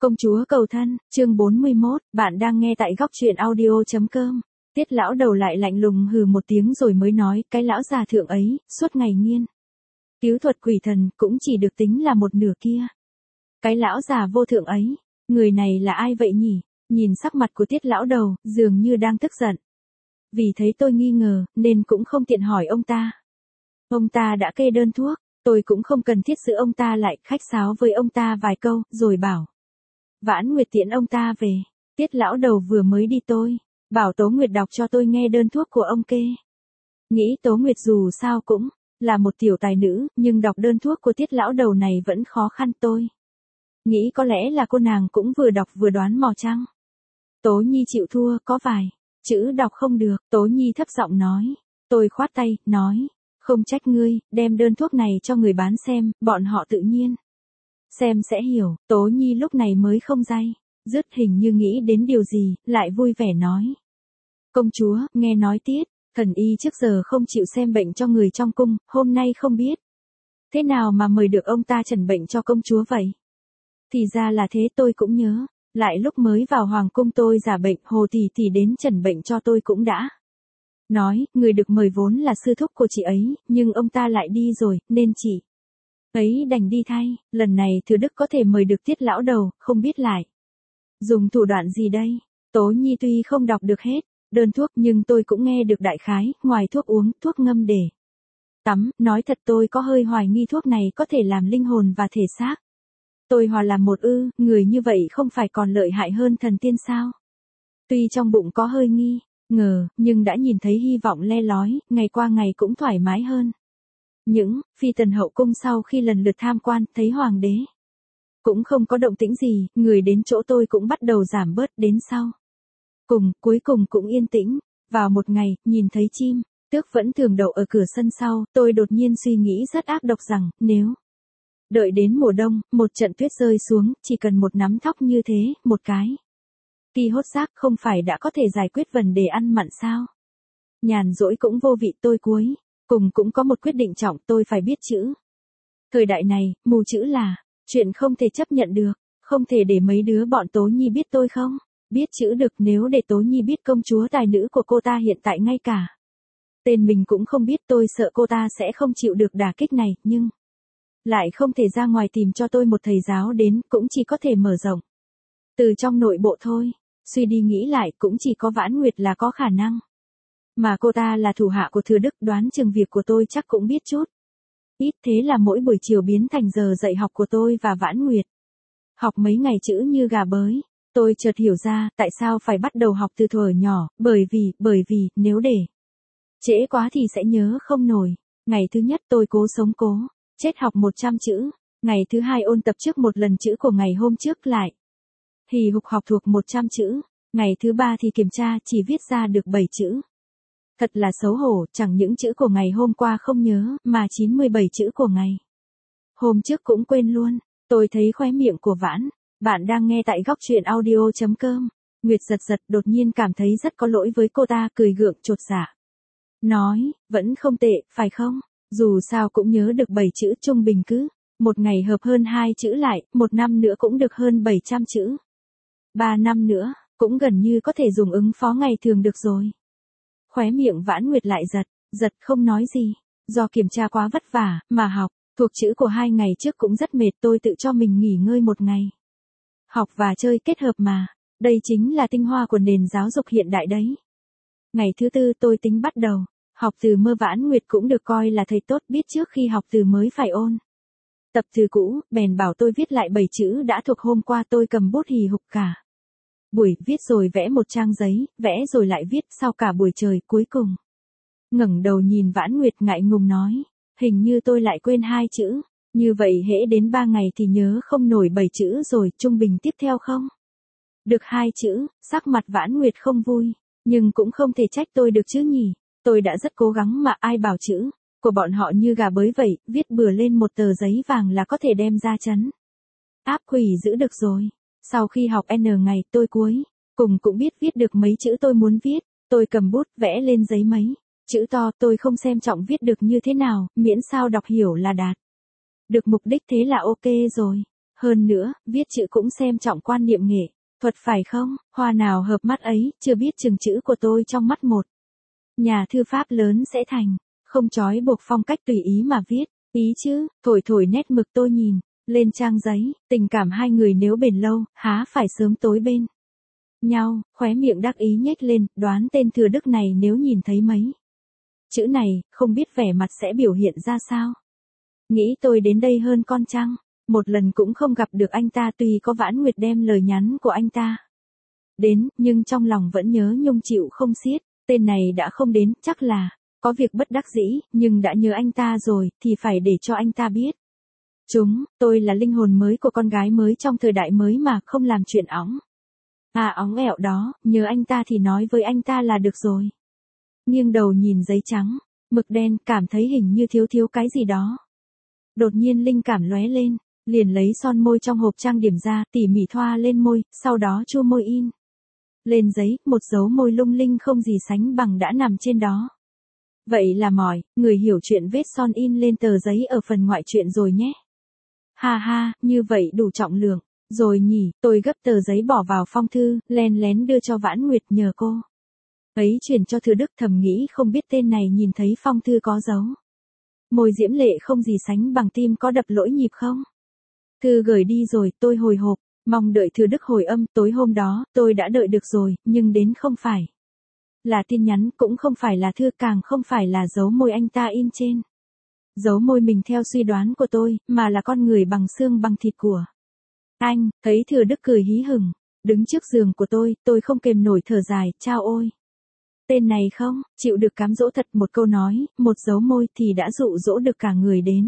Công chúa cầu thân, chương 41, bạn đang nghe tại góc truyện audio.com. Tiết lão đầu lại lạnh lùng hừ một tiếng rồi mới nói, cái lão già thượng ấy, suốt ngày nghiên cứu thuật quỷ thần, cũng chỉ được tính là một nửa kia. Cái lão già vô thượng ấy, người này là ai vậy nhỉ? Nhìn sắc mặt của tiết lão đầu, dường như đang tức giận. Vì thấy tôi nghi ngờ, nên cũng không tiện hỏi ông ta. Ông ta đã kê đơn thuốc, tôi cũng không cần thiết giữ ông ta lại, khách sáo với ông ta vài câu, rồi bảo. Vãn Nguyệt tiễn ông ta về. Tiết lão đầu vừa mới đi tôi bảo Tố Nguyệt đọc cho tôi nghe đơn thuốc của ông kê. Nghĩ Tố Nguyệt dù sao cũng là một tiểu tài nữ, nhưng đọc đơn thuốc của tiết lão đầu này vẫn khó khăn tôi. Nghĩ có lẽ là cô nàng cũng vừa đọc vừa đoán mò chăng. Tố Nhi chịu thua, có vài chữ đọc không được. Tố Nhi thấp giọng nói. Tôi khoát tay, nói. Không trách ngươi, đem đơn thuốc này cho người bán xem, bọn họ tự nhiên xem sẽ hiểu. Tố Nhi lúc này mới không day dứt, hình như nghĩ đến điều gì, lại vui vẻ nói. Công chúa, nghe nói tiết thần y trước giờ không chịu xem bệnh cho người trong cung, hôm nay không biết thế nào mà mời được ông ta chẩn bệnh cho công chúa vậy. Thì ra là thế, tôi cũng nhớ lại lúc mới vào hoàng cung tôi giả bệnh, Hồ tỷ tỷ đến chẩn bệnh cho tôi cũng đã nói, người được mời vốn là sư thúc của chị ấy, nhưng ông ta lại đi rồi, nên chị ấy đành đi thay. Lần này Thừa Đức có thể mời được tiết lão đầu, không biết lại dùng thủ đoạn gì đây. Tố Nhi tuy không đọc được hết đơn thuốc, nhưng tôi cũng nghe được đại khái, ngoài thuốc uống, thuốc ngâm để tắm, nói thật tôi có hơi hoài nghi thuốc này có thể làm linh hồn và thể xác tôi hòa làm một người như vậy không phải còn lợi hại hơn thần tiên sao? Tuy trong bụng có hơi nghi ngờ, nhưng đã nhìn thấy hy vọng le lói, ngày qua ngày cũng thoải mái hơn. Những phi tần hậu cung sau khi lần lượt tham quan, thấy hoàng đế cũng không có động tĩnh gì, người đến chỗ tôi cũng bắt đầu giảm bớt, đến sau cuối cùng cũng yên tĩnh. Vào một ngày, nhìn thấy chim tước vẫn thường đậu ở cửa sân sau, tôi đột nhiên suy nghĩ rất ác độc rằng, nếu đợi đến mùa đông, một trận tuyết rơi xuống, chỉ cần một nắm thóc như thế, một cái kỳ hốt xác, không phải đã có thể giải quyết vấn đề ăn mặn sao? Nhàn rỗi cũng vô vị, tôi cuối cùng cũng có một quyết định trọng, tôi phải biết chữ. Thời đại này, mù chữ là chuyện không thể chấp nhận được, không thể để mấy đứa bọn Tố Nhi biết tôi không biết chữ được. Nếu để Tố Nhi biết công chúa tài nữ của cô ta hiện tại ngay cả tên mình cũng không biết, tôi sợ cô ta sẽ không chịu được đả kích này, nhưng lại không thể ra ngoài tìm cho tôi một thầy giáo đến, cũng chỉ có thể mở rộng từ trong nội bộ thôi. Suy đi nghĩ lại, cũng chỉ có Vãn Nguyệt là có khả năng. Mà cô ta là thủ hạ của Thừa Đức, đoán chừng việc của tôi chắc cũng biết chút ít, thế là mỗi buổi chiều biến thành giờ dạy học của tôi và Vãn Nguyệt. Học mấy ngày chữ như gà bới. Tôi chợt hiểu ra, tại sao phải bắt đầu học từ thuở nhỏ, bởi vì, nếu để trễ quá thì sẽ nhớ không nổi. Ngày thứ nhất tôi cố sống cố chết học 100 chữ. Ngày thứ hai ôn tập trước một lần chữ của ngày hôm trước, lại hì hục học thuộc 100 chữ. Ngày thứ ba thì kiểm tra, chỉ viết ra được 7 chữ. Thật là xấu hổ, chẳng những chữ của ngày hôm qua không nhớ, mà 97 chữ của ngày hôm trước cũng quên luôn. Tôi thấy khóe miệng của bạn đang nghe tại góc truyện audio.com. Nguyệt giật đột nhiên cảm thấy rất có lỗi với cô ta, cười gượng chột dạ. Nói, vẫn không tệ, phải không? Dù sao cũng nhớ được 7 chữ, trung bình cứ một ngày hợp hơn 2 chữ lại, một năm nữa cũng được hơn 700 chữ. 3 năm nữa, cũng gần như có thể dùng ứng phó ngày thường được rồi. Khóe miệng Vãn Nguyệt lại giật không nói gì. Do kiểm tra quá vất vả, mà học thuộc chữ của 2 ngày trước cũng rất mệt, tôi tự cho mình nghỉ ngơi một ngày. Học và chơi kết hợp mà. Đây chính là tinh hoa của nền giáo dục hiện đại đấy. Ngày thứ tư tôi tính bắt đầu học từ mơ. Vãn Nguyệt cũng được coi là thầy tốt, biết trước khi học từ mới phải ôn tập từ cũ, bèn bảo tôi viết lại 7 chữ đã thuộc hôm qua. Tôi cầm bút hì hục cả buổi, viết rồi vẽ một trang giấy, vẽ rồi lại viết, sau cả buổi trời, cuối cùng ngẩng đầu nhìn Vãn Nguyệt ngại ngùng nói, hình như tôi lại quên 2 chữ, như vậy hễ đến 3 ngày thì nhớ không nổi 7 chữ rồi, trung bình tiếp theo không được 2 chữ. Sắc mặt Vãn Nguyệt không vui, nhưng cũng không thể trách tôi được chứ nhỉ. Tôi đã rất cố gắng mà, ai bảo chữ của bọn họ như gà bới vậy, viết bừa lên một tờ giấy vàng là có thể đem ra trấn áp quỷ giữ được rồi. Sau khi học N ngày, tôi cuối cùng cũng biết viết được mấy chữ tôi muốn viết. Tôi cầm bút vẽ lên giấy mấy chữ to, tôi không xem trọng viết được như thế nào, miễn sao đọc hiểu là đạt được mục đích, thế là ok rồi. Hơn nữa, viết chữ cũng xem trọng quan niệm nghệ thuật phải không? Hoa nào hợp mắt ấy, chưa biết chừng chữ của tôi trong mắt một nhà thư pháp lớn sẽ thành, không trói buộc phong cách tùy ý mà viết, ý chứ, thổi thổi nét mực tôi nhìn, lên trang giấy, tình cảm hai người nếu bền lâu, há phải sớm tối bên nhau, khóe miệng đắc ý nhếch lên, đoán tên Thừa Đức này nếu nhìn thấy mấy chữ này, không biết vẻ mặt sẽ biểu hiện ra sao. Nghĩ tôi đến đây hơn con trăng, một lần cũng không gặp được anh ta tuy có Vãn Nguyệt đem lời nhắn của anh ta đến, nhưng trong lòng vẫn nhớ nhung chịu không xiết, tên này đã không đến, chắc là có việc bất đắc dĩ, nhưng đã nhớ anh ta rồi, thì phải để cho anh ta biết. Tôi là linh hồn mới của con gái mới trong thời đại mới mà không làm chuyện óng. Óng ẹo đó, nhớ anh ta thì nói với anh ta là được rồi. Nghiêng đầu nhìn giấy trắng, mực đen, cảm thấy hình như thiếu thiếu cái gì đó. Đột nhiên linh cảm lóe lên, liền lấy son môi trong hộp trang điểm ra, tỉ mỉ thoa lên môi, sau đó chu môi in lên giấy, một dấu môi lung linh không gì sánh bằng đã nằm trên đó. Vậy là mỏi, người hiểu chuyện vết son in lên tờ giấy ở phần ngoại truyện rồi nhé. Ha ha, như vậy đủ trọng lượng, rồi nhỉ, tôi gấp tờ giấy bỏ vào phong thư, len lén đưa cho Vãn Nguyệt nhờ cô ấy chuyển cho Thừa Đức, thầm nghĩ không biết tên này nhìn thấy phong thư có dấu môi diễm lệ không gì sánh bằng, tim có đập lỗi nhịp không? Thư gửi đi rồi, tôi hồi hộp, mong đợi Thừa Đức hồi âm. Tối hôm đó, tôi đã đợi được rồi, nhưng đến không phải là tin nhắn, cũng không phải là thư, càng không phải là dấu môi anh ta in trên dấu môi mình theo suy đoán của tôi, mà là con người bằng xương bằng thịt của anh. Thấy Thừa Đức cười hí hửng, đứng trước giường của tôi không kềm nổi thở dài, chao ôi. Tên này không chịu được cám dỗ thật, một câu nói, một dấu môi thì đã dụ dỗ được cả người đến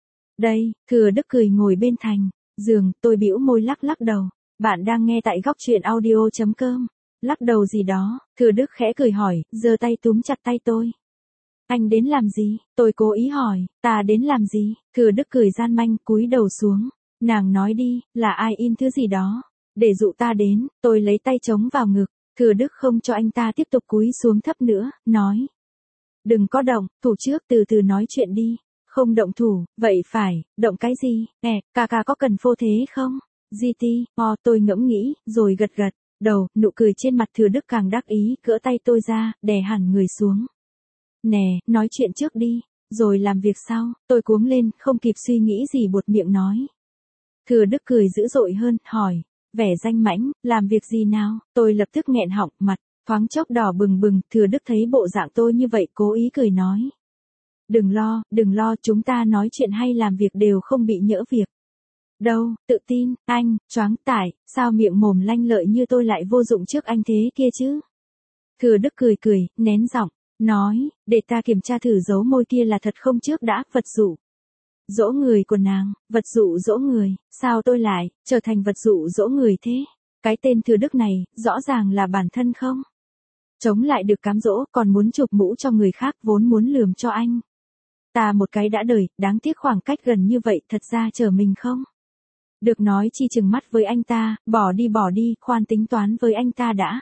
đây. Thừa Đức cười ngồi bên thành giường, tôi bĩu môi lắc lắc đầu. Bạn đang nghe tại góc truyện audio.com. Lắc đầu gì đó, Thừa Đức khẽ cười hỏi, giơ tay túm chặt tay tôi. Anh đến làm gì? Tôi cố ý hỏi, ta đến làm gì? Thừa Đức cười gian manh, cúi đầu xuống. Nàng nói đi, là ai in thứ gì đó để dụ ta đến? Tôi lấy tay chống vào ngực. Thừa Đức không cho anh ta tiếp tục cúi xuống thấp nữa, nói. Đừng có động, thủ trước, từ từ nói chuyện đi. Không động thủ, vậy phải, động cái gì? Ca có cần phô thế không? GT, tôi ngẫm nghĩ, rồi gật gật đầu, nụ cười trên mặt Thừa Đức càng đắc ý, gỡ tay tôi ra, đè hẳn người xuống. Nè, nói chuyện trước đi, rồi làm việc sau. Tôi cuống lên, không kịp suy nghĩ gì buột miệng nói. Thừa Đức cười dữ dội hơn, hỏi. Vẻ danh mãnh, làm việc gì nào? Tôi lập tức nghẹn họng, mặt thoáng chốc đỏ bừng bừng. Thừa Đức thấy bộ dạng tôi như vậy, cố ý cười nói. Đừng lo, chúng ta nói chuyện hay làm việc đều không bị nhỡ việc đâu. Tự tin, anh, choáng tải, sao miệng mồm lanh lợi như tôi lại vô dụng trước anh thế kia chứ? Thừa Đức cười, nén giọng, nói, để ta kiểm tra thử dấu môi kia là thật không trước đã. Vật dụ dỗ người của nàng, vật dụ dỗ người, sao tôi lại trở thành vật dụ dỗ người thế? Cái tên Thừa Đức này, rõ ràng là bản thân không chống lại được cám dỗ, còn muốn chụp mũ cho người khác, vốn muốn lườm cho anh ta một cái đã đời. Đáng tiếc khoảng cách gần như vậy, thật ra chờ mình không được nói chi chừng mắt với anh ta, bỏ đi, khoan tính toán với anh ta đã.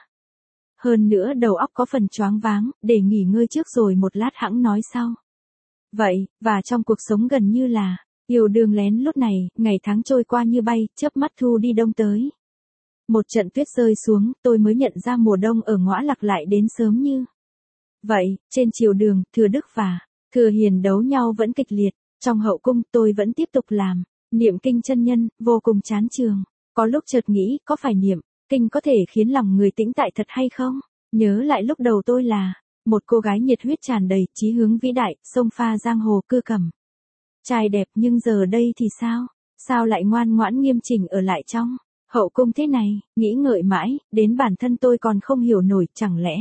Hơn nữa đầu óc có phần choáng váng, để nghỉ ngơi trước rồi một lát hẵng nói sau. Vậy, và trong cuộc sống gần như là yêu đương lén lút này, ngày tháng trôi qua như bay, chớp mắt thu đi đông tới. Một trận tuyết rơi xuống, tôi mới nhận ra mùa đông ở Ngõa Lạc lại đến sớm như vậy. Trên triều đường, Thừa Đức và Thừa Hiền đấu nhau vẫn kịch liệt. Trong hậu cung, tôi vẫn tiếp tục làm niệm kinh chân nhân, vô cùng chán chường. Có lúc chợt nghĩ, có phải niệm kinh có thể khiến lòng người tĩnh tại thật hay không? Nhớ lại lúc đầu tôi là một cô gái nhiệt huyết tràn đầy, chí hướng vĩ đại, xông pha giang hồ cưa cầm trai đẹp, nhưng giờ đây thì sao? Sao lại ngoan ngoãn nghiêm chỉnh ở lại trong hậu cung thế này? Nghĩ ngợi mãi, đến bản thân tôi còn không hiểu nổi, chẳng lẽ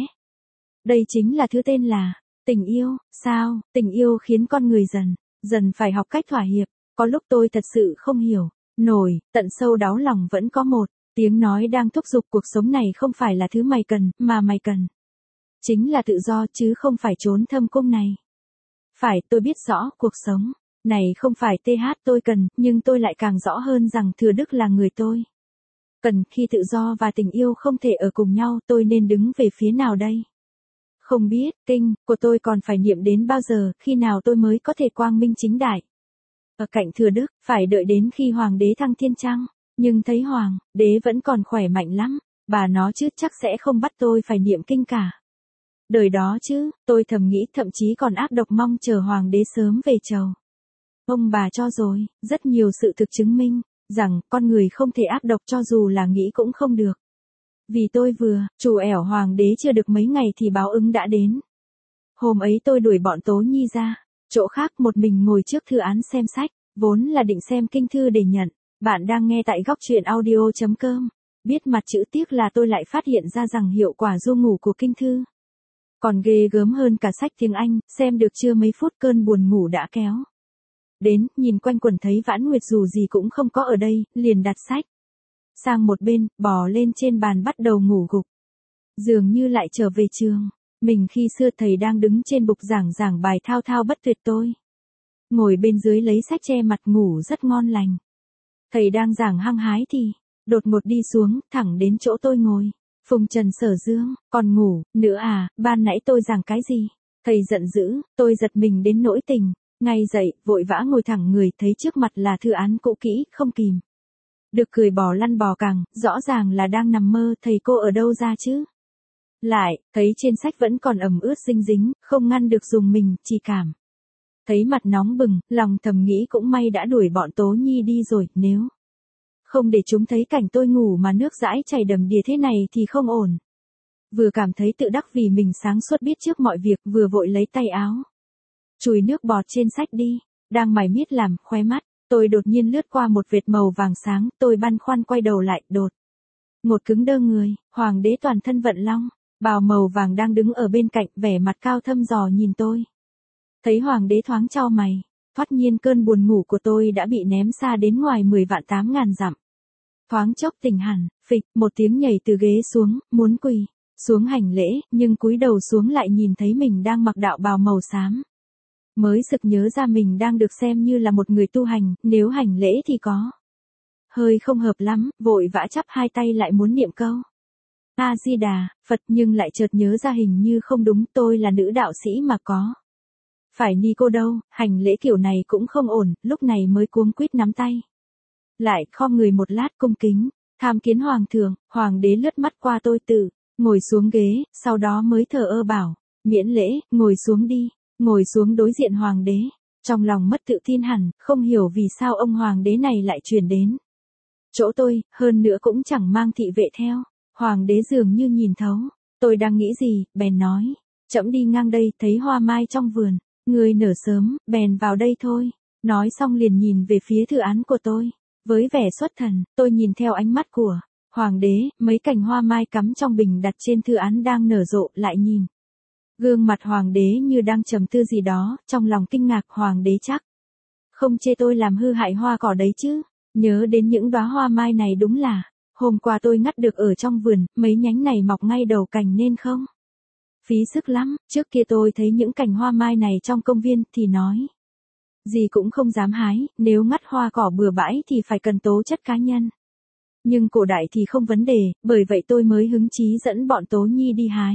đây chính là thứ tên là tình yêu? Sao, tình yêu khiến con người dần phải học cách thỏa hiệp. Có lúc tôi thật sự không hiểu nổi, tận sâu đáu lòng vẫn có một tiếng nói đang thúc giục, cuộc sống này không phải là thứ mày cần, mà mày cần chính là tự do, chứ không phải trốn thâm cung này. Phải, tôi biết rõ, cuộc sống này không phải TH tôi cần, nhưng tôi lại càng rõ hơn rằng Thừa Đức là người tôi cần. Khi tự do và tình yêu không thể ở cùng nhau, tôi nên đứng về phía nào đây? Không biết, kinh của tôi còn phải niệm đến bao giờ, khi nào tôi mới có thể quang minh chính đại ở cạnh Thừa Đức, phải đợi đến khi hoàng đế thăng thiên chăng? Nhưng thấy hoàng đế vẫn còn khỏe mạnh lắm, bà nó chứ chắc sẽ không bắt tôi phải niệm kinh cả. Đời đó chứ, tôi thầm nghĩ, thậm chí còn ác độc mong chờ hoàng đế sớm về chầu. Ông bà cho rồi, rất nhiều sự thực chứng minh rằng con người không thể ác độc, cho dù là nghĩ cũng không được. Vì tôi vừa trù ẻo hoàng đế chưa được mấy ngày thì báo ứng đã đến. Hôm ấy tôi đuổi bọn Tố Nhi ra, chỗ khác một mình ngồi trước thư án xem sách, vốn là định xem kinh thư để nhận. Bạn đang nghe tại góc truyện audio.com. Biết mặt chữ tiếc là tôi lại phát hiện ra rằng hiệu quả du ngủ của kinh thư còn ghê gớm hơn cả sách tiếng Anh, xem được chưa mấy phút cơn buồn ngủ đã kéo đến, nhìn quanh quẩn thấy Vãn Nguyệt dù gì cũng không có ở đây, liền đặt sách sang một bên, bò lên trên bàn bắt đầu ngủ gục. Dường như lại trở về trường mình khi xưa, thầy đang đứng trên bục giảng bài thao thao bất tuyệt, tôi ngồi bên dưới lấy sách che mặt ngủ rất ngon lành. Thầy đang giảng hăng hái thì đột ngột đi xuống, thẳng đến chỗ tôi ngồi. Phùng Trần Sở Dương, còn ngủ nữa à, ban nãy tôi giảng cái gì? Thầy giận dữ, tôi giật mình đến nỗi tình. Ngay dậy, vội vã ngồi thẳng người, thấy trước mặt là thư án cũ kỹ, không kìm được cười bò lăn bò cẳng, rõ ràng là đang nằm mơ, thầy cô ở đâu ra chứ? Lại, thấy trên sách vẫn còn ẩm ướt dinh dính, không ngăn được dùng mình, chỉ cảm thấy mặt nóng bừng, lòng thầm nghĩ cũng may đã đuổi bọn Tố Nhi đi rồi, nếu không để chúng thấy cảnh tôi ngủ mà nước dãi chảy đầm đìa thế này thì không ổn. Vừa cảm thấy tự đắc vì mình sáng suốt biết trước mọi việc, vừa vội lấy tay áo chùi nước bọt trên sách đi, đang mải miết làm, khóe mắt tôi đột nhiên lướt qua một vệt màu vàng sáng, tôi băn khoăn quay đầu lại, đột ngột cứng đơ người, hoàng đế toàn thân vận long, bào màu vàng đang đứng ở bên cạnh, vẻ mặt cao thâm dò nhìn tôi. Thấy hoàng đế thoáng chau mày, thoát nhiên cơn buồn ngủ của tôi đã bị ném xa đến ngoài 10.000 dặm. Thoáng chốc tỉnh hẳn, phịch, một tiếng nhảy từ ghế xuống, muốn quỳ xuống hành lễ, nhưng cúi đầu xuống lại nhìn thấy mình đang mặc đạo bào màu xám. Mới sực nhớ ra mình đang được xem như là một người tu hành, nếu hành lễ thì có hơi không hợp lắm, vội vã chắp hai tay lại muốn niệm câu A Di Đà Phật, nhưng lại chợt nhớ ra hình như không đúng, tôi là nữ đạo sĩ mà có phải ni cô đâu, hành lễ kiểu này cũng không ổn, lúc này mới cuống quýt nắm tay lại, khom người một lát cung kính tham kiến hoàng thượng. Hoàng đế lướt mắt qua tôi, tự ngồi xuống ghế, sau đó mới thờ ơ bảo, miễn lễ, ngồi xuống đi. Ngồi xuống đối diện hoàng đế, trong lòng mất tự tin hẳn, không hiểu vì sao ông hoàng đế này lại chuyển đến chỗ tôi, hơn nữa cũng chẳng mang thị vệ theo. Hoàng đế dường như nhìn thấu tôi đang nghĩ gì, bèn nói, trẫm đi ngang đây thấy hoa mai trong vườn, người nở sớm, bèn vào đây thôi. Nói xong liền nhìn về phía thư án của tôi, với vẻ xuất thần, tôi nhìn theo ánh mắt của hoàng đế, mấy cành hoa mai cắm trong bình đặt trên thư án đang nở rộ, lại nhìn gương mặt hoàng đế như đang trầm tư gì đó, trong lòng kinh ngạc, hoàng đế chắc không chê tôi làm hư hại hoa cỏ đấy chứ? Nhớ đến những đóa hoa mai này đúng là hôm qua tôi ngắt được ở trong vườn, mấy nhánh này mọc ngay đầu cành nên không phí sức lắm. Trước kia tôi thấy những cành hoa mai này trong công viên thì nói gì cũng không dám hái, nếu ngắt hoa cỏ bừa bãi thì phải cần tố chất cá nhân. Nhưng cổ đại thì không vấn đề, bởi vậy tôi mới hứng chí dẫn bọn Tố Nhi đi hái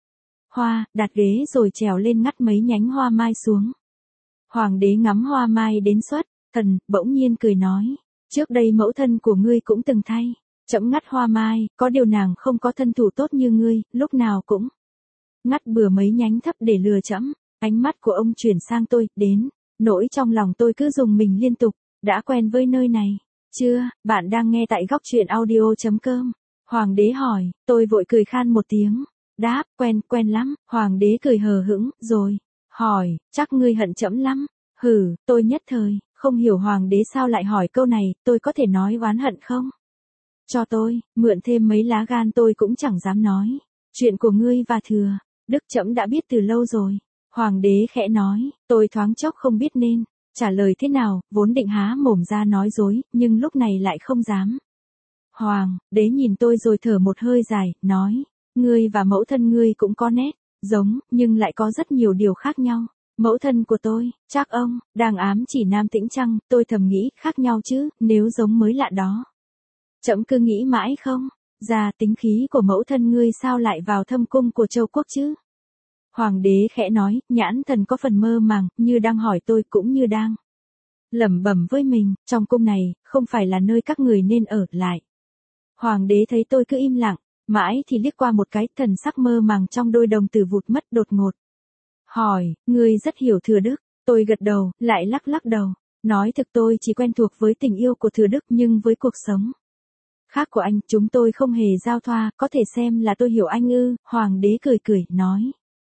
hoa, đặt ghế rồi trèo lên ngắt mấy nhánh hoa mai xuống. Hoàng đế ngắm hoa mai đến xuất thần, bỗng nhiên cười nói, trước đây mẫu thân của ngươi cũng từng thay trẫm ngắt hoa mai, có điều nàng không có thân thủ tốt như ngươi, lúc nào cũng ngắt bừa mấy nhánh thấp để lừa trẫm. Ánh mắt của ông chuyển sang tôi, đến nỗi trong lòng tôi cứ rùng mình liên tục. Đã quen với nơi này chưa? Bạn đang nghe tại góc truyện audio.com. Hoàng đế hỏi, tôi vội cười khan một tiếng, đáp, quen lắm. Hoàng đế cười hờ hững, rồi hỏi, chắc ngươi hận trẫm lắm? Hừ, tôi nhất thời không hiểu hoàng đế sao lại hỏi câu này, tôi có thể nói oán hận không? Cho tôi mượn thêm mấy lá gan tôi cũng chẳng dám nói. Chuyện của ngươi và Thừa Đức trẫm đã biết từ lâu rồi. Hoàng đế khẽ nói, tôi thoáng chốc không biết nên trả lời thế nào, vốn định há mồm ra nói dối, nhưng lúc này lại không dám. Hoàng đế nhìn tôi rồi thở một hơi dài, nói, ngươi và mẫu thân ngươi cũng có nét giống, nhưng lại có rất nhiều điều khác nhau. Mẫu thân của tôi, chắc ông đang ám chỉ Nam Tĩnh chăng? Tôi thầm nghĩ, khác nhau chứ, nếu giống mới lạ đó. Trẫm cứ nghĩ mãi không ra tính khí của mẫu thân ngươi sao lại vào thâm cung của Châu Quốc chứ? Hoàng đế khẽ nói, nhãn thần có phần mơ màng, như đang hỏi tôi cũng như đang lẩm bẩm với mình, trong cung này, không phải là nơi các người nên ở lại. Hoàng đế thấy tôi cứ im lặng, mãi thì liếc qua một cái, thần sắc mơ màng trong đôi đồng tử vụt mất đột ngột. Hỏi, ngươi rất hiểu Thừa Đức, tôi gật đầu, lại lắc lắc đầu. Nói thực tôi chỉ quen thuộc với tình yêu của Thừa Đức nhưng với cuộc sống khác của anh, chúng tôi không hề giao thoa, có thể xem là tôi hiểu anh ư, Hoàng đế cười cười, nói.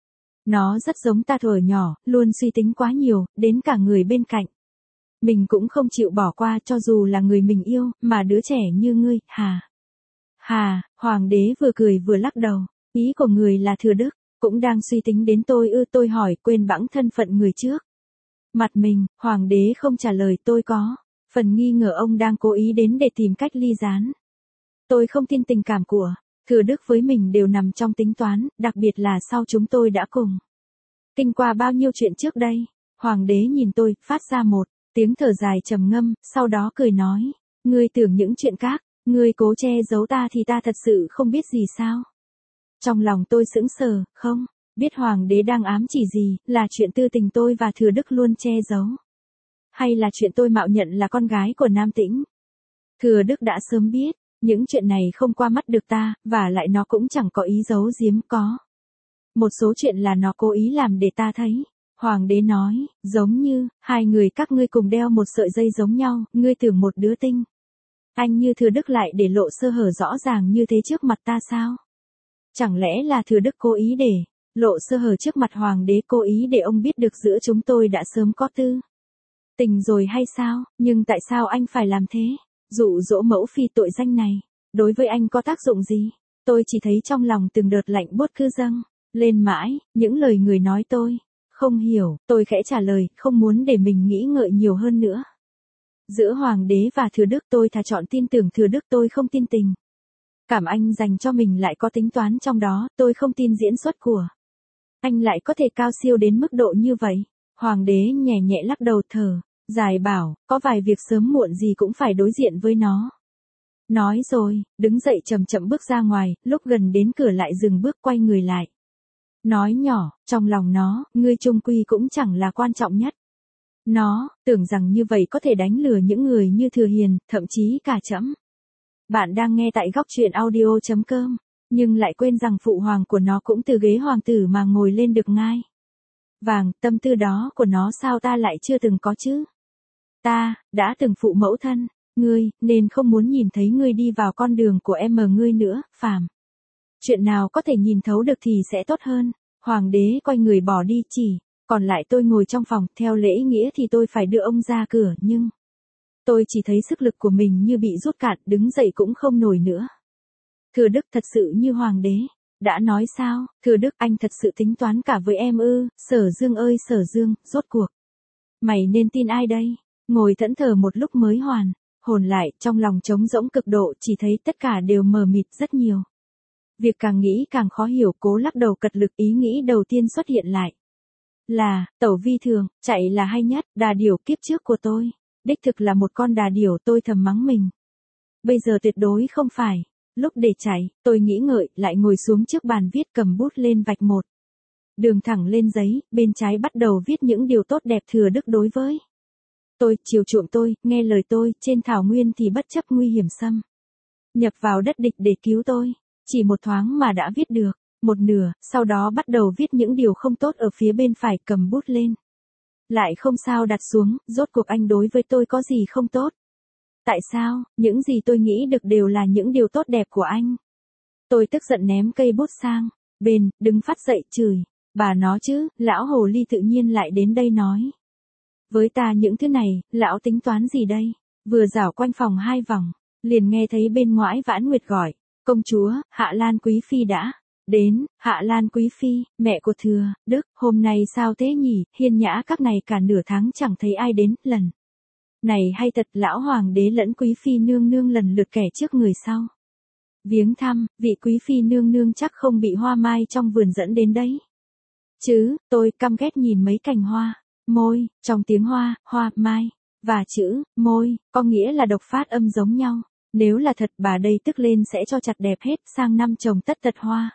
Nó rất giống ta thuở nhỏ, luôn suy tính quá nhiều, đến cả người bên cạnh. Mình cũng không chịu bỏ qua cho dù là người mình yêu, mà đứa trẻ như ngươi, hà. Hà, Hoàng đế vừa cười vừa lắc đầu, ý của người là Thừa Đức, cũng đang suy tính đến tôi ư, tôi hỏi quên bẵng thân phận người trước. Mặt mình, Hoàng đế không trả lời, tôi có phần nghi ngờ ông đang cố ý đến để tìm cách ly gián. Tôi không tin tình cảm của Thừa Đức với mình đều nằm trong tính toán, đặc biệt là sau chúng tôi đã cùng kinh qua bao nhiêu chuyện trước đây. Hoàng đế nhìn tôi, phát ra một tiếng thở dài trầm ngâm, sau đó cười nói, ngươi tưởng những chuyện khác, ngươi cố che giấu ta thì ta thật sự không biết gì sao? Trong lòng tôi sững sờ, không biết Hoàng đế đang ám chỉ gì, là chuyện tư tình tôi và Thừa Đức luôn che giấu. Hay là chuyện tôi mạo nhận là con gái của Nam Tĩnh? Thừa Đức đã sớm biết, những chuyện này không qua mắt được ta, và lại nó cũng chẳng có ý giấu giếm có. Một số chuyện là nó cố ý làm để ta thấy. Hoàng đế nói, giống như, hai người các ngươi cùng đeo một sợi dây giống nhau, ngươi tưởng một đứa tinh. Anh như Thừa Đức lại để lộ sơ hở rõ ràng như thế trước mặt ta sao? Chẳng lẽ là Thừa Đức cố ý để lộ sơ hở trước mặt Hoàng đế, cố ý để ông biết được giữa chúng tôi đã sớm có tư tình rồi hay sao? Nhưng tại sao anh phải làm thế? Dụ dỗ mẫu phi tội danh này, đối với anh có tác dụng gì? Tôi chỉ thấy trong lòng từng đợt lạnh buốt cứ dâng lên mãi, những lời người nói tôi không hiểu, tôi khẽ trả lời, không muốn để mình nghĩ ngợi nhiều hơn nữa. Giữa Hoàng đế và Thừa Đức tôi thà chọn tin tưởng Thừa Đức, tôi không tin tình cảm anh dành cho mình lại có tính toán trong đó, tôi không tin diễn xuất của anh lại có thể cao siêu đến mức độ như vậy. Hoàng đế nhẹ nhẹ lắc đầu thở dài bảo, có vài việc sớm muộn gì cũng phải đối diện với nó. Nói rồi, đứng dậy chậm chậm bước ra ngoài, lúc gần đến cửa lại dừng bước, quay người lại. Nói nhỏ, trong lòng nó, ngươi chung quy cũng chẳng là quan trọng nhất. Nó, tưởng rằng như vậy có thể đánh lừa những người như Thừa Hiền, thậm chí cả trẫm. Bạn đang nghe tại góc truyện audio.com, nhưng lại quên rằng phụ hoàng của nó cũng từ ghế hoàng tử mà ngồi lên được ngai vàng, tâm tư đó của nó sao ta lại chưa từng có chứ? Ta, đã từng phụ mẫu thân, ngươi, nên không muốn nhìn thấy ngươi đi vào con đường của em ngươi nữa, phàm. Chuyện nào có thể nhìn thấu được thì sẽ tốt hơn. Hoàng đế quay người bỏ đi, chỉ còn lại tôi ngồi trong phòng, theo lễ nghĩa thì tôi phải đưa ông ra cửa, nhưng tôi chỉ thấy sức lực của mình như bị rút cạn, đứng dậy cũng không nổi nữa. Thừa Đức thật sự như Hoàng đế đã nói sao? Thừa Đức, anh thật sự tính toán cả với em ư? Sở Dương ơi Sở Dương, rốt cuộc mày nên tin ai đây? Ngồi thẫn thờ một lúc mới hoàn hồn lại, trong lòng trống rỗng cực độ, chỉ thấy tất cả đều mờ mịt rất nhiều. Việc càng nghĩ càng khó hiểu, cố lắc đầu cật lực, ý nghĩ đầu tiên xuất hiện lại là, Tẩu Vi Thường, chạy là hay nhất, đà điểu kiếp trước của tôi. Đích thực là một con đà điểu, tôi thầm mắng mình. Bây giờ tuyệt đối không phải lúc để chạy, tôi nghĩ ngợi, lại ngồi xuống trước bàn viết, cầm bút lên vạch một đường thẳng lên giấy, bên trái bắt đầu viết những điều tốt đẹp Thừa Đức đối với tôi, chiều chuộng tôi, nghe lời tôi, trên thảo nguyên thì bất chấp nguy hiểm xâm nhập vào đất địch để cứu tôi. Chỉ một thoáng mà đã viết được một nửa, sau đó bắt đầu viết những điều không tốt ở phía bên phải, cầm bút lên lại không sao đặt xuống, rốt cuộc anh đối với tôi có gì không tốt? Tại sao, những gì tôi nghĩ được đều là những điều tốt đẹp của anh? Tôi tức giận ném cây bút sang bên, đứng phát dậy chửi, bà nó chứ, lão hồ ly tự nhiên lại đến đây nói. Với ta những thứ này, lão tính toán gì đây? Vừa dạo quanh phòng 2 vòng, liền nghe thấy bên ngoại Vãn Nguyệt gọi, công chúa, Hạ Lan Quý Phi đã đến. Hạ Lan Quý Phi, mẹ của Thừa Đức, hôm nay sao thế nhỉ? Hiên nhã các này cả nửa tháng chẳng thấy ai đến, lần này hay thật, lão hoàng đế lẫn Quý Phi nương nương lần lượt kẻ trước người sau viếng thăm, vị Quý Phi nương nương chắc không bị hoa mai trong vườn dẫn đến đấy chứ? Tôi căm ghét nhìn mấy cành hoa môi, trong tiếng hoa, hoa mai và chữ môi có nghĩa là độc phát âm giống nhau. Nếu là thật, bà đây tức lên sẽ cho chặt đẹp hết, sang năm trồng tất tật hoa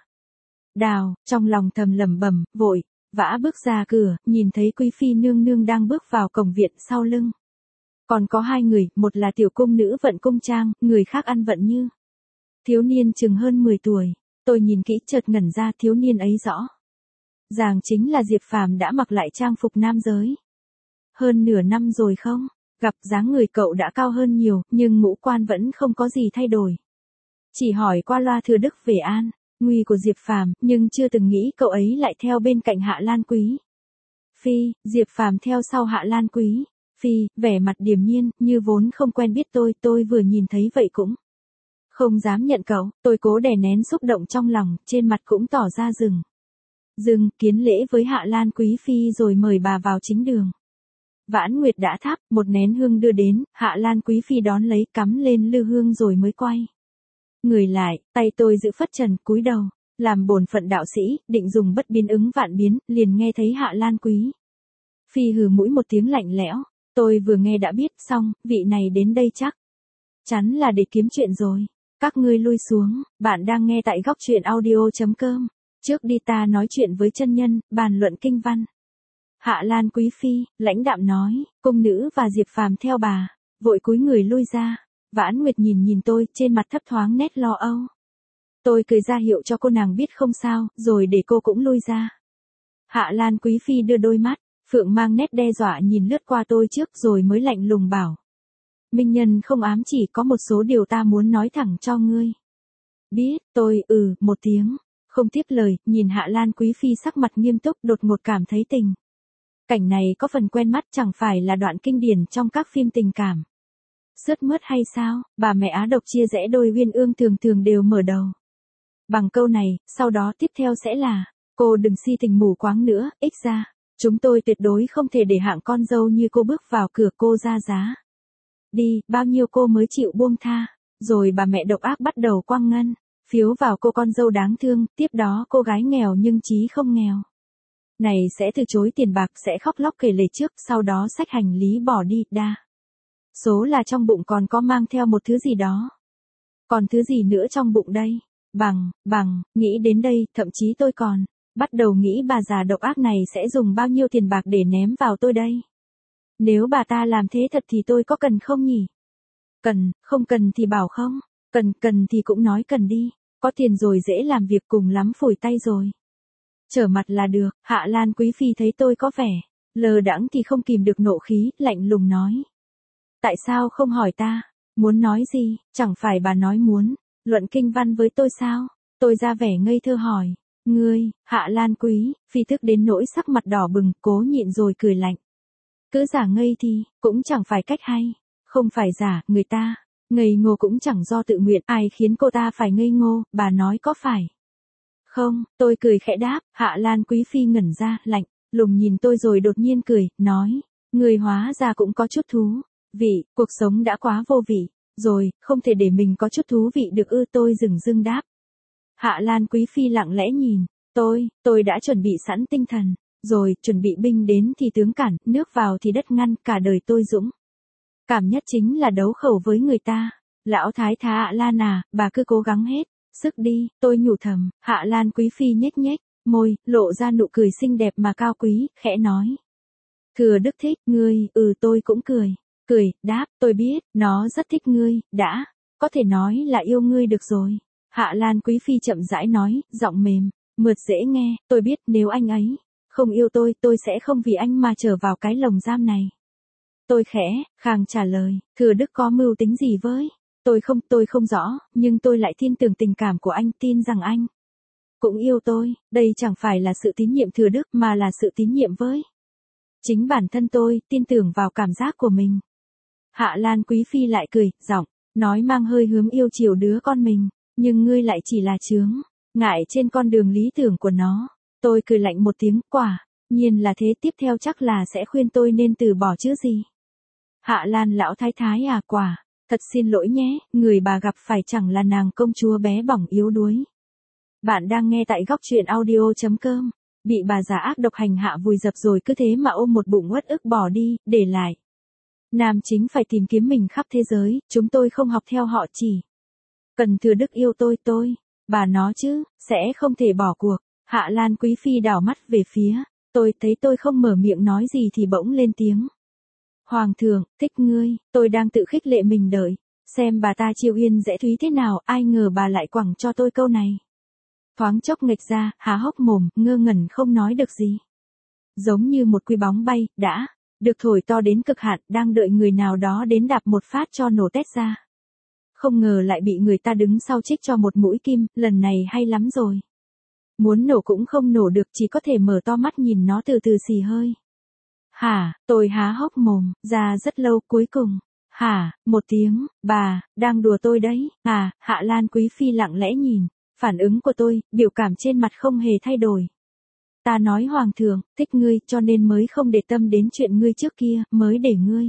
đào. Trong lòng thầm lẩm bẩm, vội vã bước ra cửa, nhìn thấy Quý Phi nương nương đang bước vào cổng viện, sau lưng Còn có hai người, một là tiểu cung nữ Vận Cung Trang, người khác ăn Vận Như. Thiếu niên chừng hơn 10 tuổi, tôi nhìn kỹ chợt ngẩn ra thiếu niên ấy rõ. Ràng chính là Diệp Phàm đã mặc lại trang phục nam giới. Hơn nửa năm rồi không? Gặp dáng người cậu đã cao hơn nhiều, nhưng ngũ quan vẫn không có gì thay đổi. Chỉ hỏi qua loa Thừa Đức về an nguy của Diệp Phàm, nhưng chưa từng nghĩ cậu ấy lại theo bên cạnh Hạ Lan Quý Phi. Diệp Phàm theo sau Hạ Lan Quý Phi, vẻ mặt điềm nhiên, như vốn không quen biết tôi vừa nhìn thấy vậy cũng không dám nhận cậu, tôi cố đè nén xúc động trong lòng, trên mặt cũng tỏ ra dừng kiến lễ với Hạ Lan Quý Phi rồi mời bà vào chính đường. Vãn Nguyệt đã thắp, một nén hương đưa đến, Hạ Lan Quý Phi đón lấy cắm lên lư hương rồi mới quay người lại, tay tôi giữ phất trần, cúi đầu, làm bổn phận đạo sĩ, định dùng bất biến ứng vạn biến, liền nghe thấy Hạ Lan Quý Phi hừ mũi một tiếng lạnh lẽo, tôi vừa nghe đã biết, xong, vị này đến đây chắc chắn là để kiếm chuyện rồi. Các ngươi lui xuống, bạn đang nghe tại góc truyện audio.com. Trước đi ta nói chuyện với chân nhân, bàn luận kinh văn. Hạ Lan Quý Phi, lãnh đạm nói, cung nữ và Diệp Phàm theo bà, vội cúi người lui ra. Vãn Nguyệt nhìn tôi, trên mặt thấp thoáng nét lo âu. Tôi cười ra hiệu cho cô nàng biết không sao, rồi để cô cũng lui ra. Hạ Lan Quý Phi đưa đôi mắt, phượng mang nét đe dọa nhìn lướt qua tôi trước rồi mới lạnh lùng bảo. Minh nhân không ám chỉ, có một số điều ta muốn nói thẳng cho ngươi. Biết, tôi, một tiếng, không tiếp lời, nhìn Hạ Lan Quý Phi sắc mặt nghiêm túc, đột ngột cảm thấy tình cảnh này có phần quen mắt, chẳng phải là đoạn kinh điển trong các phim tình cảm sướt mướt hay sao? Bà mẹ Á độc chia rẽ đôi uyên ương thường đều mở đầu bằng câu này, sau đó tiếp theo sẽ là, cô đừng si tình mù quáng nữa, ích ra, chúng tôi tuyệt đối không thể để hạng con dâu như cô bước vào cửa, cô ra giá đi, bao nhiêu cô mới chịu buông tha. Rồi bà mẹ độc ác bắt đầu quăng ngân phiếu vào cô con dâu đáng thương, tiếp đó cô gái nghèo nhưng chí không nghèo này sẽ từ chối tiền bạc, sẽ khóc lóc kể lể trước, sau đó xách hành lý bỏ đi, đa số là trong bụng còn có mang theo một thứ gì đó. Còn thứ gì nữa trong bụng đây? Nghĩ đến đây, thậm chí tôi còn bắt đầu nghĩ bà già độc ác này sẽ dùng bao nhiêu tiền bạc để ném vào tôi đây. Nếu bà ta làm thế thật thì tôi có cần không nhỉ? Cần, không cần thì bảo không, cần thì cũng nói cần đi, có tiền rồi dễ làm việc, cùng lắm phủi tay rồi trở mặt là được. Hạ Lan Quý Phi thấy tôi có vẻ lờ đãng thì không kìm được nộ khí, lạnh lùng nói. Tại sao không hỏi ta, muốn nói gì, chẳng phải bà nói muốn luận kinh văn với tôi sao? Tôi ra vẻ ngây thơ hỏi, ngươi, Hạ Lan Quý Phi tức đến nỗi sắc mặt đỏ bừng, cố nhịn rồi cười lạnh. Cứ giả ngây thì, cũng chẳng phải cách hay, không phải giả, người ta ngây ngô cũng chẳng do tự nguyện, ai khiến cô ta phải ngây ngô, bà nói có phải không? Tôi cười khẽ đáp. Hạ Lan Quý Phi ngẩn ra, lạnh lùng nhìn tôi rồi đột nhiên cười, nói, người hóa ra cũng có chút thú vị, cuộc sống đã quá vô vị rồi, không thể để mình có chút thú vị được ư? Tôi dửng dưng đáp. Hạ Lan Quý Phi lặng lẽ nhìn tôi đã chuẩn bị sẵn tinh thần rồi, chuẩn bị binh đến thì tướng cản, nước vào thì đất ngăn, cả đời tôi dũng cảm nhất chính là đấu khẩu với người ta. Lão thái thái Hạ Lan à, bà cứ cố gắng hết sức đi, tôi nhủ thầm. Hạ Lan Quý Phi nhếch nhếch môi, lộ ra nụ cười xinh đẹp mà cao quý, khẽ nói. Thừa Đức thích ngươi, tôi cũng cười, đáp, tôi biết, nó rất thích ngươi, đã, có thể nói là yêu ngươi được rồi. Hạ Lan Quý Phi chậm rãi nói, giọng mềm, mượt dễ nghe, tôi biết nếu anh ấy không yêu tôi sẽ không vì anh mà trở vào cái lồng giam này. Tôi khẽ khàng trả lời, Thừa Đức có mưu tính gì với? Tôi không rõ, nhưng tôi lại tin tưởng tình cảm của anh, tin rằng anh cũng yêu tôi, đây chẳng phải là sự tín nhiệm Thừa Đức mà là sự tín nhiệm với chính bản thân tôi, tin tưởng vào cảm giác của mình. Hạ Lan Quý Phi lại cười, giọng nói mang hơi hướng yêu chiều đứa con mình, nhưng ngươi lại chỉ là chướng ngại trên con đường lý tưởng của nó. Tôi cười lạnh một tiếng, quả nhiên là thế, tiếp theo chắc là sẽ khuyên tôi nên từ bỏ chứ gì. Hạ Lan lão thái thái à, quả thật xin lỗi nhé, người bà gặp phải chẳng là nàng công chúa bé bỏng yếu đuối. Bạn đang nghe tại góc truyện audio.com. Bị bà già ác độc hành hạ vùi dập rồi cứ thế mà ôm một bụng uất ức bỏ đi, để lại nam chính phải tìm kiếm mình khắp thế giới. Chúng tôi không học theo họ, chỉ cần Thừa Đức yêu tôi, bà nó chứ, sẽ không thể bỏ cuộc. Hạ Lan Quý Phi đảo mắt về phía tôi, thấy tôi không mở miệng nói gì thì bỗng lên tiếng. Hoàng thượng, thích ngươi, tôi đang tự khích lệ mình đợi, xem bà ta chiêu yên dễ thúy thế nào, ai ngờ bà lại quẳng cho tôi câu này. Thoáng chốc nghệch ra, há hốc mồm, ngơ ngẩn không nói được gì. Giống như một quy bóng bay, đã được thổi to đến cực hạn, đang đợi người nào đó đến đạp một phát cho nổ tét ra. Không ngờ lại bị người ta đứng sau trích cho một mũi kim, lần này hay lắm rồi. Muốn nổ cũng không nổ được, chỉ có thể mở to mắt nhìn nó từ từ xì hơi. Hả, tôi há hốc mồm, ra rất lâu, cuối cùng. Hả, một tiếng, bà, đang đùa tôi đấy. À, Hạ Lan Quý Phi lặng lẽ nhìn. Phản ứng của tôi, biểu cảm trên mặt không hề thay đổi. Ta nói Hoàng thượng, thích ngươi cho nên mới không để tâm đến chuyện ngươi trước kia, mới để ngươi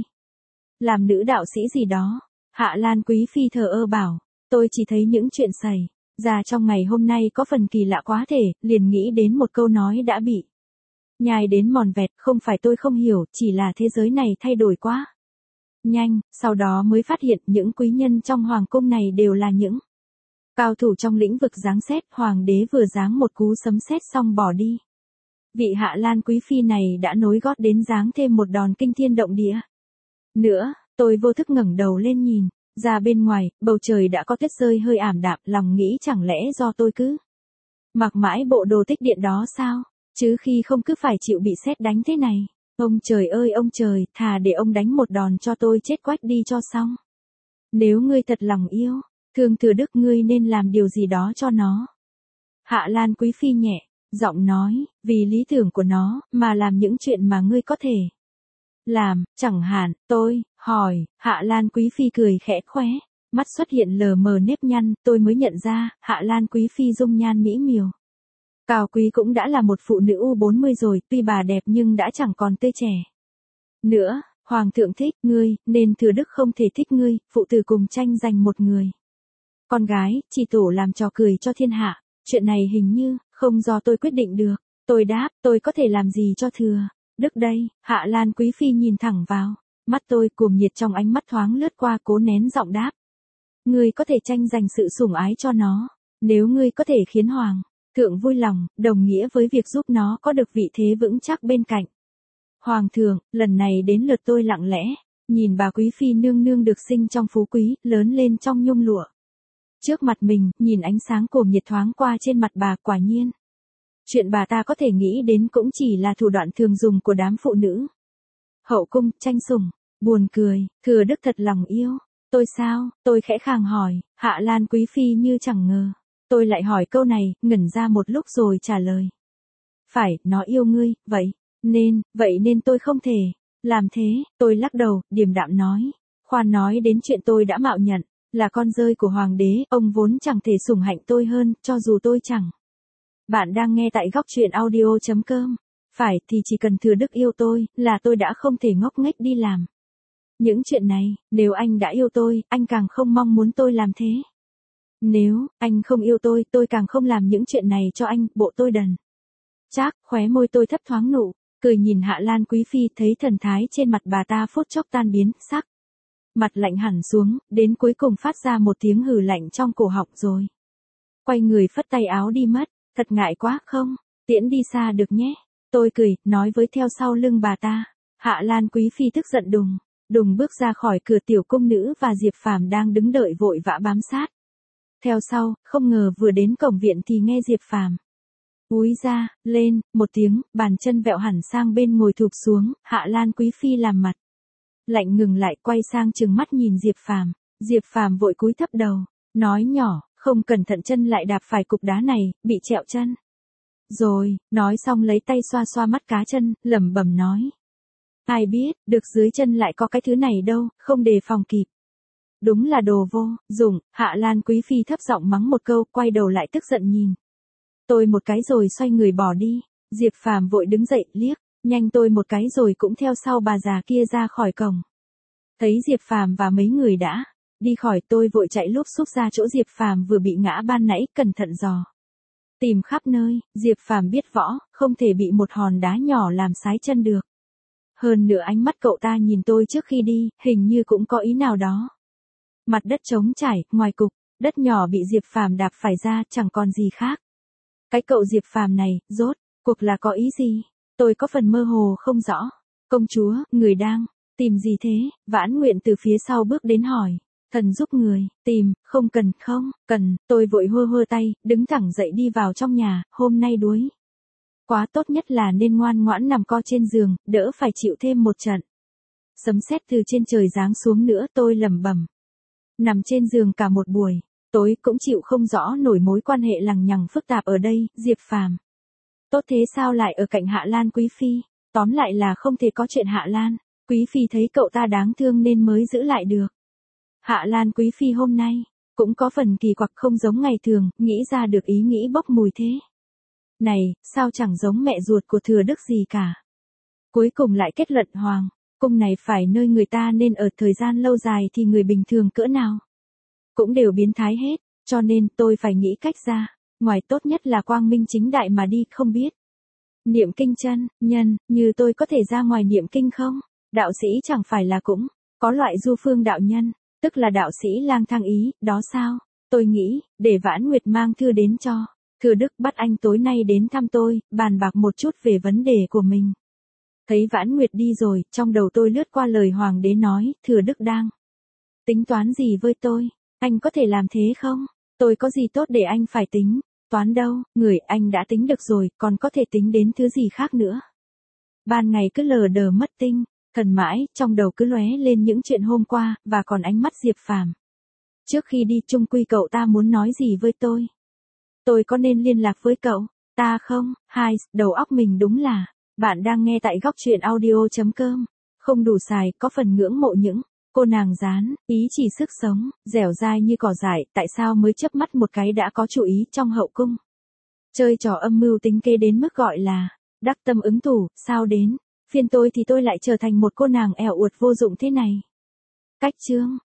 làm nữ đạo sĩ gì đó. Hạ Lan Quý Phi thờ ơ bảo, tôi chỉ thấy những chuyện xảy ra trong ngày hôm nay có phần kỳ lạ quá thể, liền nghĩ đến một câu nói đã bị nhai đến mòn vẹt, không phải tôi không hiểu, chỉ là thế giới này thay đổi quá nhanh, sau đó mới phát hiện những quý nhân trong hoàng cung này đều là những cao thủ trong lĩnh vực giáng xét, hoàng đế vừa giáng một cú sấm sét xong bỏ đi. Vị Hạ Lan Quý Phi này đã nối gót đến giáng thêm một đòn kinh thiên động địa. Nữa, tôi vô thức ngẩng đầu lên nhìn, ra bên ngoài, bầu trời đã có tuyết rơi hơi ảm đạm, lòng nghĩ chẳng lẽ do tôi cứ mặc mãi bộ đồ tích điện đó sao, chứ khi không cứ phải chịu bị sét đánh thế này. Ông trời ơi ông trời, thà để ông đánh một đòn cho tôi chết quách đi cho xong. Nếu ngươi thật lòng yêu, thương Thừa Đức ngươi nên làm điều gì đó cho nó. Hạ Lan Quý Phi nhẹ giọng nói, vì lý tưởng của nó, mà làm những chuyện mà ngươi có thể làm, chẳng hạn, tôi, hỏi, Hạ Lan Quý Phi cười khẽ khóe, mắt xuất hiện lờ mờ nếp nhăn, tôi mới nhận ra, Hạ Lan Quý Phi dung nhan mỹ miều. Cao Quý cũng đã là một phụ nữ U40 rồi, tuy bà đẹp nhưng đã chẳng còn tươi trẻ. Nữa, Hoàng thượng thích ngươi, nên Thừa Đức không thể thích ngươi, phụ tử cùng tranh giành một người. Con gái, chỉ tổ làm trò cười cho thiên hạ, chuyện này hình như không do tôi quyết định được. Tôi đáp, tôi có thể làm gì cho Thừa Đức đây? Hạ Lan Quý Phi nhìn thẳng vào mắt tôi, cuồng nhiệt trong ánh mắt thoáng lướt qua, cố nén giọng đáp. Ngươi có thể tranh giành sự sủng ái cho nó, nếu ngươi có thể khiến Hoàng thượng vui lòng, đồng nghĩa với việc giúp nó có được vị thế vững chắc bên cạnh. Hoàng thượng, lần này đến lượt tôi lặng lẽ nhìn bà Quý Phi nương nương được sinh trong phú quý, lớn lên trong nhung lụa. Trước mặt mình, nhìn ánh sáng cuồng nhiệt thoáng qua trên mặt bà, quả nhiên. Chuyện bà ta có thể nghĩ đến cũng chỉ là thủ đoạn thường dùng của đám phụ nữ. Hậu cung, tranh sủng, buồn cười, Thừa Đức thật lòng yêu. Tôi sao? Tôi khẽ khàng hỏi, Hạ Lan Quý Phi như chẳng ngờ. Tôi lại hỏi câu này, ngẩn ra một lúc rồi trả lời. Phải, nó yêu ngươi, vậy nên tôi không thể làm thế. Tôi lắc đầu, điềm đạm nói. Khoan nói đến chuyện tôi đã mạo nhận là con rơi của hoàng đế, ông vốn chẳng thể sủng hạnh tôi hơn, cho dù tôi chẳng. Bạn đang nghe tại góc truyện audio.com. Phải thì chỉ cần Thừa Đức yêu tôi, là tôi đã không thể ngốc nghếch đi làm những chuyện này. Nếu anh đã yêu tôi, anh càng không mong muốn tôi làm thế. Nếu anh không yêu tôi càng không làm những chuyện này cho anh, bộ tôi đần. Chắc, khóe môi tôi thấp thoáng nụ cười nhìn Hạ Lan Quý Phi, thấy thần thái trên mặt bà ta phút chốc tan biến, sắc mặt lạnh hẳn xuống, đến cuối cùng phát ra một tiếng hừ lạnh trong cổ họng rồi quay người phất tay áo đi mất. Thật ngại quá, không tiễn đi xa được nhé. Tôi cười, nói với theo sau lưng bà ta. Hạ Lan Quý Phi tức giận đùng bước ra khỏi cửa, tiểu cung nữ và Diệp Phàm đang đứng đợi vội vã bám sát theo sau, không ngờ vừa đến cổng viện thì nghe Diệp Phàm úi ra lên một tiếng, bàn chân vẹo hẳn sang bên ngồi thụp xuống. Hạ Lan Quý Phi làm mặt lạnh ngừng lại, quay sang trừng mắt nhìn Diệp Phàm. Diệp Phàm vội cúi thấp đầu, nói nhỏ, không cẩn thận chân lại đạp phải cục đá này, bị trẹo chân. Rồi, nói xong lấy tay xoa xoa mắt cá chân, lẩm bẩm nói. Ai biết, được dưới chân lại có cái thứ này đâu, không đề phòng kịp. Đúng là đồ vô dụng. Hạ Lan Quý Phi thấp giọng mắng một câu, quay đầu lại tức giận nhìn tôi một cái rồi xoay người bỏ đi. Diệp Phàm vội đứng dậy, liếc nhanh tôi một cái rồi cũng theo sau bà già kia ra khỏi cổng. Thấy Diệp Phàm và mấy người đã đi khỏi, tôi vội chạy lúp xúp ra chỗ Diệp Phàm vừa bị ngã ban nãy, cẩn thận dò tìm khắp nơi. Diệp Phàm biết võ, không thể bị một hòn đá nhỏ làm sái chân được. Hơn nữa ánh mắt cậu ta nhìn tôi trước khi đi, hình như cũng có ý nào đó. Mặt đất trống trải, ngoài cục đất nhỏ bị Diệp Phàm đạp phải ra, chẳng còn gì khác. Cái cậu Diệp Phàm này, rốt cuộc là có ý gì? Tôi có phần mơ hồ không rõ. Công chúa, người đang Tìm gì thế? Vãn Nguyện từ phía sau bước đến hỏi. Thần giúp người, tìm, không cần, không, cần, tôi vội hơ hơ tay, đứng thẳng dậy đi vào trong nhà, hôm nay đuối. Quá tốt nhất là nên ngoan ngoãn nằm co trên giường, đỡ phải chịu thêm một trận. Sấm sét từ trên trời giáng xuống nữa tôi lẩm bẩm. Nằm trên giường cả một buổi, tối cũng chịu không rõ nổi mối quan hệ lằng nhằng phức tạp ở đây, Diệp Phàm. Tốt thế sao lại ở cạnh Hạ Lan Quý Phi, tóm lại là không thể có chuyện Hạ Lan. Quý Phi thấy cậu ta đáng thương nên mới giữ lại được. Hạ Lan Quý Phi hôm nay, cũng có phần kỳ quặc không giống ngày thường, nghĩ ra được ý nghĩ bốc mùi thế. Này, sao chẳng giống mẹ ruột của Thừa Đức gì cả. Cuối cùng lại kết luận Hoàng, cung này phải nơi người ta nên ở thời gian lâu dài thì người bình thường cỡ nào. Cũng đều biến thái hết, cho nên tôi phải nghĩ cách ra, ngoài tốt nhất là quang minh chính đại mà đi không biết. Niệm kinh chân, nhân, như tôi có thể ra ngoài niệm kinh không? Đạo sĩ chẳng phải là cũng có loại du phương đạo nhân, tức là đạo sĩ lang thang ý, đó sao? Tôi nghĩ, để Vãn Nguyệt mang thư đến cho. Thừa Đức bắt anh tối nay đến thăm tôi, bàn bạc một chút về vấn đề của mình. Thấy Vãn Nguyệt đi rồi, trong đầu tôi lướt qua lời Hoàng đế nói, Thừa Đức đang tính toán gì với tôi? Anh có thể làm thế không? Tôi có gì tốt để anh phải tính? Toán đâu, người anh đã tính được rồi, còn có thể tính đến thứ gì khác nữa? Ban ngày cứ lờ đờ mất tinh, thần mãi, trong đầu cứ lóe lên những chuyện hôm qua, và còn ánh mắt Diệp Phàm. Trước khi đi chung quy cậu ta muốn nói gì với tôi? Tôi có nên liên lạc với cậu ta không? Hai, đầu óc mình đúng là. Bạn đang nghe tại góc truyện audio.com. Không đủ xài, có phần ngưỡng mộ những cô nàng dán, ý chỉ sức sống, dẻo dai như cỏ dại, tại sao mới chớp mắt một cái đã có chủ ý trong hậu cung. Chơi trò âm mưu tính kế đến mức gọi là đắc tâm ứng thủ, sao đến phiên tôi thì tôi lại trở thành một cô nàng ẻo uột vô dụng thế này. Cách chương